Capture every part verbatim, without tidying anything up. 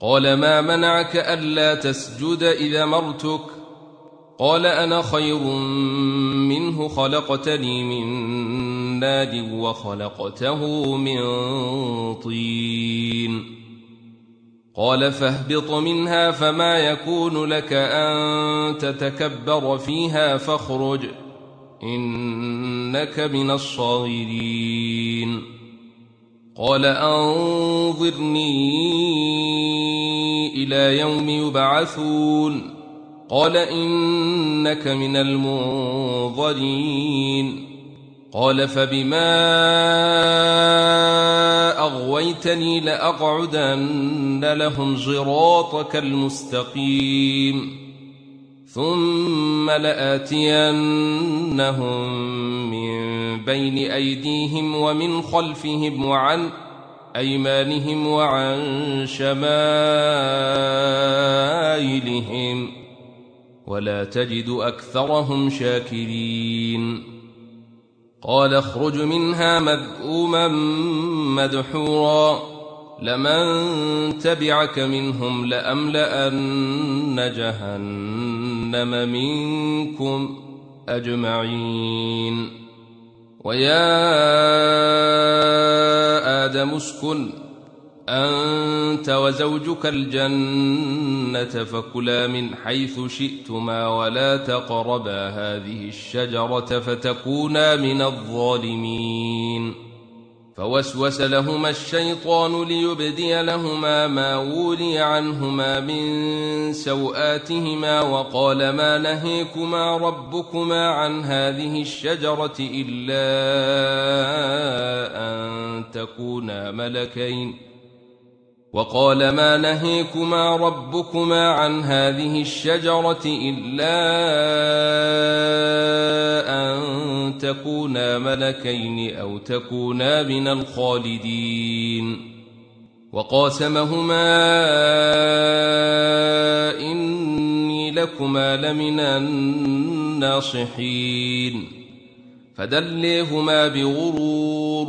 قال ما منعك ألا تسجد إذا أمرتك؟ قال أنا خير منه، خلقتني من نار وخلقته من طين. قال فاهبط منها فما يكون لك أن تتكبر فيها فاخرج إنك من الصاغرين. قال أنظرني إلى يوم يبعثون. قال إنك من المنظرين. قال فبما أغويتني لأقعدن لهم صراطك المستقيم ثم لآتينهم من بين أيديهم ومن خلفهم وعن أيمانهم وعن شمائلهم ولا تجد أكثرهم شاكرين. قال اخرج منها مذءوما مدحورا لمن تبعك منهم لأملأن جهنم منكم أجمعين. ويا آدم اسكن أنت وزوجك الجنة فكلا من حيث شئتما ولا تقربا هذه الشجرة فتكونا من الظالمين. فوسوس لهما الشيطان ليبدي لهما ما ولي عنهما من سوآتهما وقال ما نهيكما ربكما عن هذه الشجرة إلا أن تكونا ملكين وقال ما نهيكما ربكما عن هذه الشجرة إلا أن تكونا ملكين أو تكونا من الخالدين. وقاسمهما إني لكما لمن الناصحين فدليهما بغرور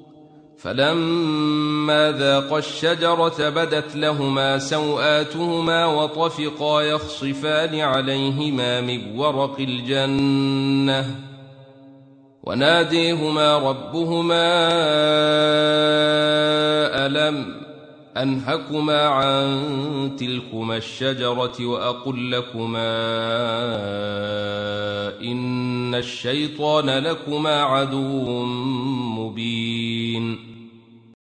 فلما ذاقا الشجرة بدت لهما سوآتهما وطفقا يخصفان عليهما من ورق الجنة وناديهما ربهما ألم أنهكما عن تلكما الشجرة وأقل لكما إن الشيطان لكما عدو مبين.